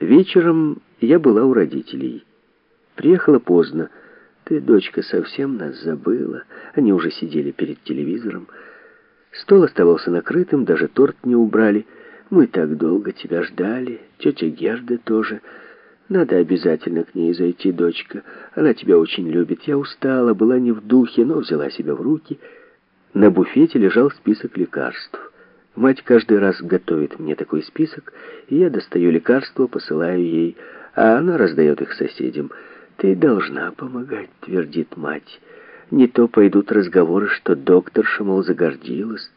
Вечером я была у родителей. Приехала поздно. Ты, дочка, совсем нас забыла. Они уже сидели перед телевизором. Стол оставался накрытым, даже торт не убрали. Мы так долго тебя ждали. Тетя Герда тоже. Надо обязательно к ней зайти, дочка. Она тебя очень любит. Я устала, была не в духе, но взяла себя в руки. На буфете лежал список лекарств. Мать каждый раз готовит мне такой список, и я достаю лекарства, посылаю ей, а она раздает их соседям. «Ты должна помогать», — твердит мать. «Не то пойдут разговоры, что докторша, мол, загордилась».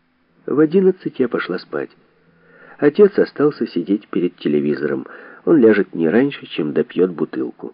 В 11 я пошла спать. Отец остался сидеть перед телевизором. Он ляжет не раньше, чем допьет бутылку.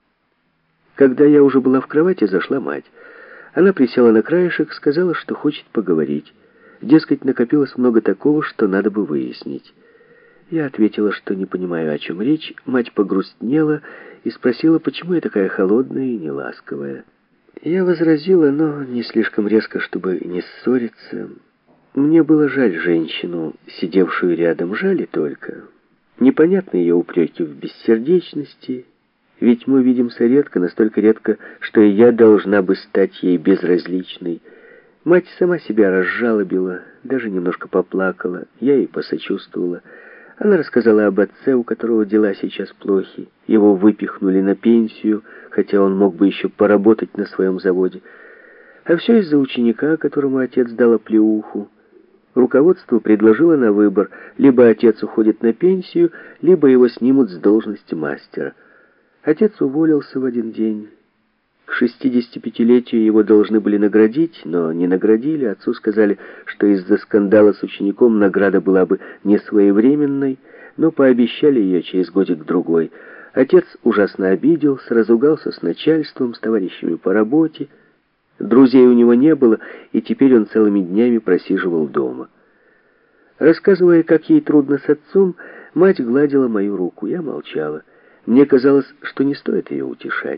Когда я уже была в кровати, зашла мать. Она присела на краешек, сказала, что хочет поговорить. Дескать, накопилось много такого, что надо бы выяснить. Я ответила, что не понимаю, о чем речь. Мать погрустнела и спросила, почему я такая холодная и неласковая. Я возразила, но не слишком резко, чтобы не ссориться. Мне было жаль женщину, сидевшую рядом, жаль и только. Непонятны ее упреки в бессердечности, ведь мы видимся редко, настолько редко, что и я должна бы стать ей безразличной. Мать сама себя разжалобила, даже немножко поплакала, я ей посочувствовала. Она рассказала об отце, у которого дела сейчас плохи. Его выпихнули на пенсию, хотя он мог бы еще поработать на своем заводе. А все из-за ученика, которому отец дал оплеуху. Руководство предложило на выбор: либо отец уходит на пенсию, либо его снимут с должности мастера. Отец уволился в один день. К 65-летию его должны были наградить, но не наградили. Отцу сказали, что из-за скандала с учеником награда была бы не своевременной, но пообещали ее через годик-другой. Отец ужасно обиделся, разругался с начальством, с товарищами по работе. Друзей у него не было, и теперь он целыми днями просиживал дома. Рассказывая, как ей трудно с отцом, мать гладила мою руку. Я молчала. Мне казалось, что не стоит ее утешать.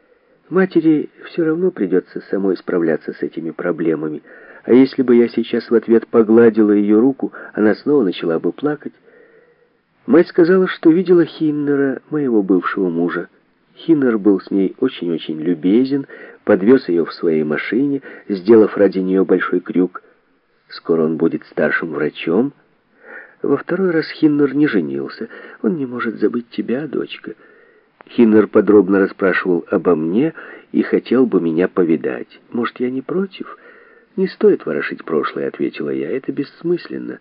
Матери все равно придется самой справляться с этими проблемами. А если бы я сейчас в ответ погладила ее руку, она снова начала бы плакать. Мать сказала, что видела Хиннера, моего бывшего мужа. Хиннер был с ней очень-очень любезен, подвез ее в своей машине, сделав ради нее большой крюк. Скоро он будет старшим врачом. Во второй раз Хиннер не женился. Он не может забыть тебя, дочка. Хиннер подробно расспрашивал обо мне и хотел бы меня повидать. Может, я не против? Не стоит ворошить прошлое, ответила я. Это бессмысленно.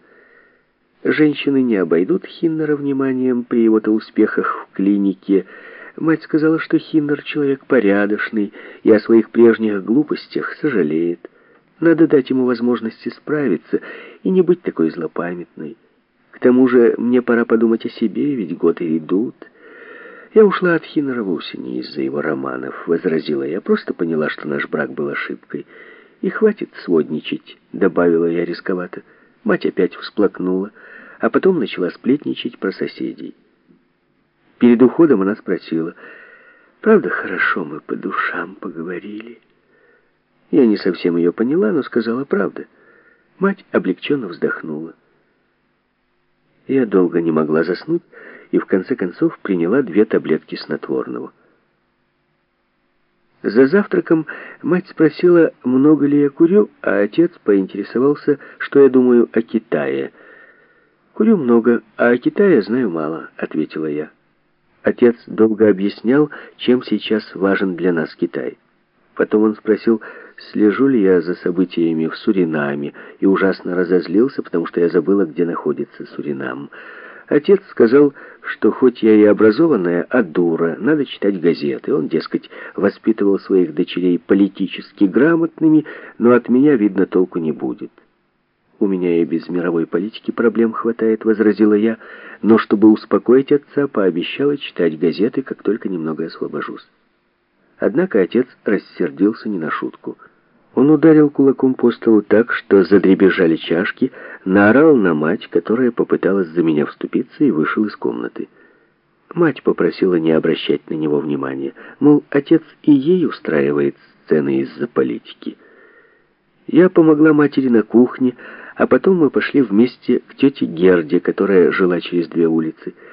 Женщины не обойдут Хиннера вниманием при его-то успехах в клинике. Мать сказала, что Хиннер человек порядочный и о своих прежних глупостях сожалеет. Надо дать ему возможность исправиться и не быть такой злопамятной. К тому же мне пора подумать о себе, ведь годы идут. Я ушла от Хиннера вовсе не из-за его романов, возразила я. Просто поняла, что наш брак был ошибкой. И хватит сводничать, добавила я рисковато. Мать опять всплакнула, а потом начала сплетничать про соседей. Перед уходом она спросила: «Правда, хорошо мы по душам поговорили?» Я не совсем ее поняла, но сказала: «Правда». Мать облегченно вздохнула. Я долго не могла заснуть и в конце концов приняла 2 таблетки снотворного. За завтраком мать спросила, много ли я курю, а отец поинтересовался, что я думаю о Китае. «Курю много, а о Китае знаю мало», — ответила я. Отец долго объяснял, чем сейчас важен для нас Китай. Потом он спросил, слежу ли я за событиями в Суринаме, и ужасно разозлился, потому что я забыла, где находится Суринам. Отец сказал, что хоть я и образованная, а дура, надо читать газеты. Он, дескать, воспитывал своих дочерей политически грамотными, но от меня, видно, толку не будет. «У меня и без мировой политики проблем хватает», — возразила я, но, чтобы успокоить отца, пообещала читать газеты, как только немного освобожусь. Однако отец рассердился не на шутку. Он ударил кулаком по столу так, что задребезжали чашки, наорал на мать, которая попыталась за меня вступиться, и вышел из комнаты. Мать попросила не обращать на него внимания, мол, отец и ей устраивает сцены из-за политики. Я помогла матери на кухне, а потом мы пошли вместе к тете Герде, которая жила через 2 улицы.